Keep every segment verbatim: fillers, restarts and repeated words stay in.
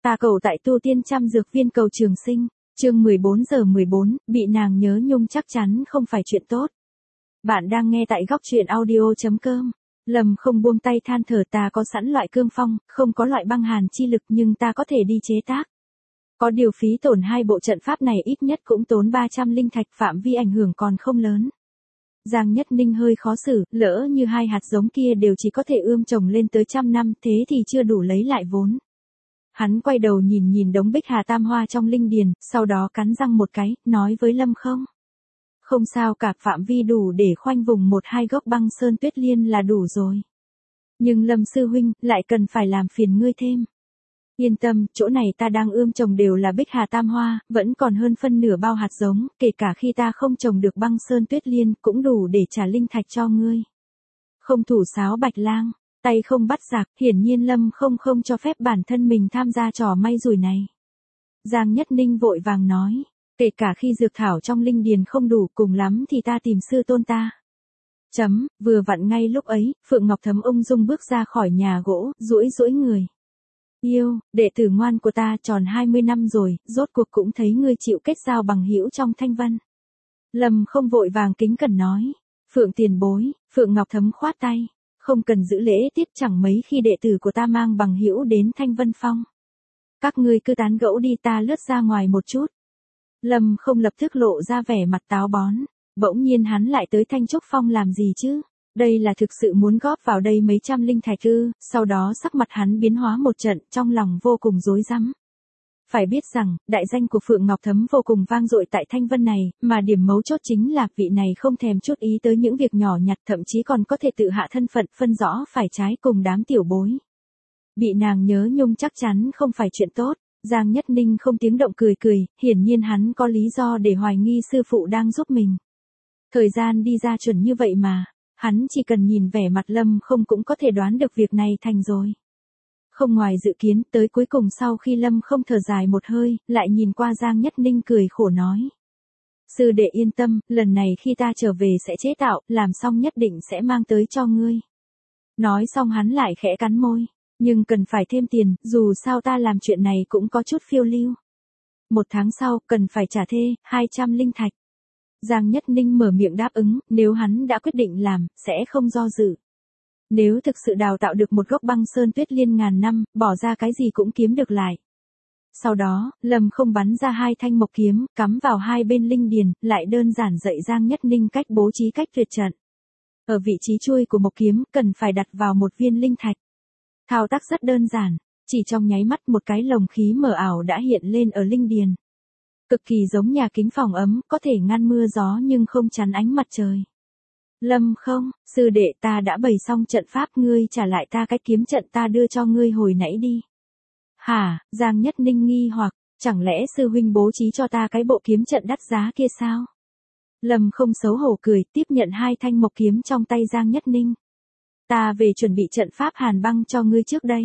Ta cầu tại tu tiên trăm dược viên cầu trường sinh, chương mười bốn giờ mười bốn, bị nàng nhớ nhung chắc chắn không phải chuyện tốt. Bạn đang nghe tại góc truyện audio chấm com. Lâm không buông tay than thở, ta có sẵn loại cương phong, không có loại băng hàn chi lực nhưng ta có thể đi chế tác. Có điều phí tổn hai bộ trận pháp này ít nhất cũng tốn ba trăm linh thạch, phạm vi ảnh hưởng còn không lớn. Giang Nhất Ninh hơi khó xử, lỡ như hai hạt giống kia đều chỉ có thể ươm trồng lên tới trăm năm, thế thì chưa đủ lấy lại vốn. Hắn quay đầu nhìn nhìn đống bích hà tam hoa trong linh điền, sau đó cắn răng một cái, nói với Lâm không. Không sao cả, phạm vi đủ để khoanh vùng một hai gốc băng sơn tuyết liên là đủ rồi. Nhưng Lâm sư huynh, lại cần phải làm phiền ngươi thêm. Yên tâm, chỗ này ta đang ươm trồng đều là bích hà tam hoa, vẫn còn hơn phân nửa bao hạt giống, kể cả khi ta không trồng được băng sơn tuyết liên, cũng đủ để trả linh thạch cho ngươi. Không thủ sáo bạch lang, tay không bắt giặc, hiển nhiên Lâm không không cho phép bản thân mình tham gia trò may rủi này. Giang Nhất Ninh vội vàng nói, kể cả khi dược thảo trong linh điền không đủ, cùng lắm thì ta tìm sư tôn ta. Chấm, vừa vặn ngay lúc ấy, Phượng Ngọc Thấm ung dung bước ra khỏi nhà gỗ, duỗi duỗi người. Yêu, đệ tử ngoan của ta, tròn hai mươi năm rồi, rốt cuộc cũng thấy ngươi chịu kết giao bằng hữu trong thanh vân. Lâm không vội vàng kính cẩn nói, Phượng tiền bối. Phượng Ngọc Thấm khoát tay, không cần giữ lễ tiết, chẳng mấy khi đệ tử của ta mang bằng hữu đến thanh vân phong. Các ngươi cứ tán gẫu đi, ta lướt ra ngoài một chút. Lâm không lập tức lộ ra vẻ mặt táo bón, bỗng nhiên hắn lại tới Thanh Trúc Phong làm gì chứ? Đây là thực sự muốn góp vào đây mấy trăm linh thạch ư? Sau đó sắc mặt hắn biến hóa một trận, trong lòng vô cùng rối rắm. Phải biết rằng, đại danh của Phượng Ngọc Thấm vô cùng vang dội tại Thanh Vân này, mà điểm mấu chốt chính là vị này không thèm chút ý tới những việc nhỏ nhặt, thậm chí còn có thể tự hạ thân phận, phân rõ phải trái cùng đám tiểu bối. Bị nàng nhớ nhung chắc chắn không phải chuyện tốt. Giang Nhất Ninh không tiếng động cười cười, hiển nhiên hắn có lý do để hoài nghi sư phụ đang giúp mình. Thời gian đi ra chuẩn như vậy mà, hắn chỉ cần nhìn vẻ mặt Lâm không cũng có thể đoán được việc này thành rồi. Không ngoài dự kiến, tới cuối cùng sau khi Lâm không thở dài một hơi, lại nhìn qua Giang Nhất Ninh cười khổ nói. Sư đệ yên tâm, lần này khi ta trở về sẽ chế tạo, làm xong nhất định sẽ mang tới cho ngươi. Nói xong hắn lại khẽ cắn môi. Nhưng cần phải thêm tiền, dù sao ta làm chuyện này cũng có chút phiêu lưu. Một tháng sau, cần phải trả thê, hai trăm linh thạch. Giang Nhất Ninh mở miệng đáp ứng, nếu hắn đã quyết định làm, sẽ không do dự. Nếu thực sự đào tạo được một gốc băng sơn tuyết liên ngàn năm, bỏ ra cái gì cũng kiếm được lại. Sau đó, Lâm không bắn ra hai thanh mộc kiếm, cắm vào hai bên linh điền, lại đơn giản dạy Giang Nhất Ninh cách bố trí cách tuyệt trận. Ở vị trí chui của mộc kiếm, cần phải đặt vào một viên linh thạch. Thao tác rất đơn giản, chỉ trong nháy mắt một cái lồng khí mờ ảo đã hiện lên ở linh điền. Cực kỳ giống nhà kính phòng ấm, có thể ngăn mưa gió nhưng không chắn ánh mặt trời. Lâm không, sư đệ ta đã bày xong trận pháp, ngươi trả lại ta cái kiếm trận ta đưa cho ngươi hồi nãy đi. Hả, Giang Nhất Ninh nghi hoặc, chẳng lẽ sư huynh bố trí cho ta cái bộ kiếm trận đắt giá kia sao? Lâm không xấu hổ cười, tiếp nhận hai thanh mộc kiếm trong tay Giang Nhất Ninh. Ta về chuẩn bị trận pháp hàn băng cho ngươi trước đây.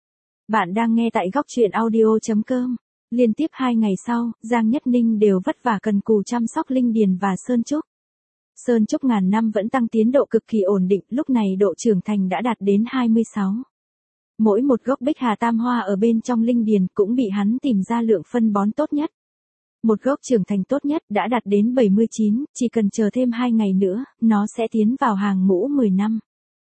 Bạn đang nghe tại góc truyện audio chấm com. Liên tiếp hai ngày sau, Giang Nhất Ninh đều vất vả cần cù chăm sóc linh điền và sơn trúc. Sơn trúc ngàn năm vẫn tăng tiến độ cực kỳ ổn định, lúc này độ trưởng thành đã đạt đến hai mươi sáu. Mỗi một gốc bích hà tam hoa ở bên trong linh điền cũng bị hắn tìm ra lượng phân bón tốt nhất. Một gốc trưởng thành tốt nhất đã đạt đến bảy mươi chín, chỉ cần chờ thêm hai ngày nữa, nó sẽ tiến vào hàng ngũ mười năm.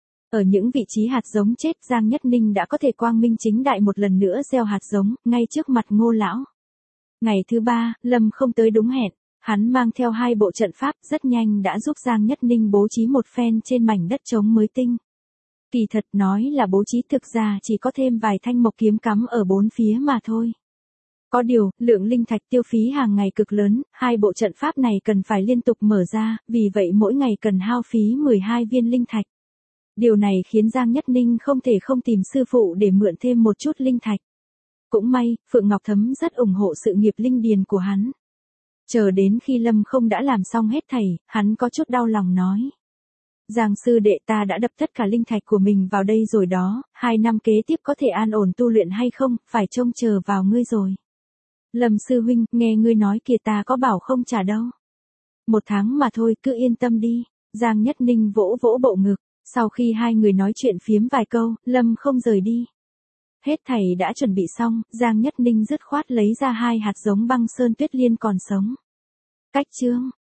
Ở những vị trí hạt giống chết, Giang Nhất Ninh đã có thể quang minh chính đại một lần nữa gieo hạt giống, ngay trước mặt Ngô lão. Ngày thứ ba, Lâm không tới đúng hẹn, hắn mang theo hai bộ trận pháp, rất nhanh đã giúp Giang Nhất Ninh bố trí một phen trên mảnh đất trống mới tinh. Kỳ thật nói là bố trí, thực ra chỉ có thêm vài thanh mộc kiếm cắm ở bốn phía mà thôi. Có điều, lượng linh thạch tiêu phí hàng ngày cực lớn, hai bộ trận pháp này cần phải liên tục mở ra, vì vậy mỗi ngày cần hao phí mười hai viên linh thạch. Điều này khiến Giang Nhất Ninh không thể không tìm sư phụ để mượn thêm một chút linh thạch. Cũng may, Phượng Ngọc Thấm rất ủng hộ sự nghiệp linh điền của hắn. Chờ đến khi Lâm không đã làm xong hết thảy, hắn có chút đau lòng nói. Giang sư đệ, ta đã đập tất cả linh thạch của mình vào đây rồi đó, hai năm kế tiếp có thể an ổn tu luyện hay không, phải trông chờ vào ngươi rồi. Lâm sư huynh, nghe ngươi nói kìa, ta có bảo không trả đâu. Một tháng mà thôi, cứ yên tâm đi. Giang Nhất Ninh vỗ vỗ bộ ngực. Sau khi hai người nói chuyện phiếm vài câu, Lâm không rời đi. Hết thảy đã chuẩn bị xong, Giang Nhất Ninh dứt khoát lấy ra hai hạt giống băng sơn tuyết liên còn sống. Cách chương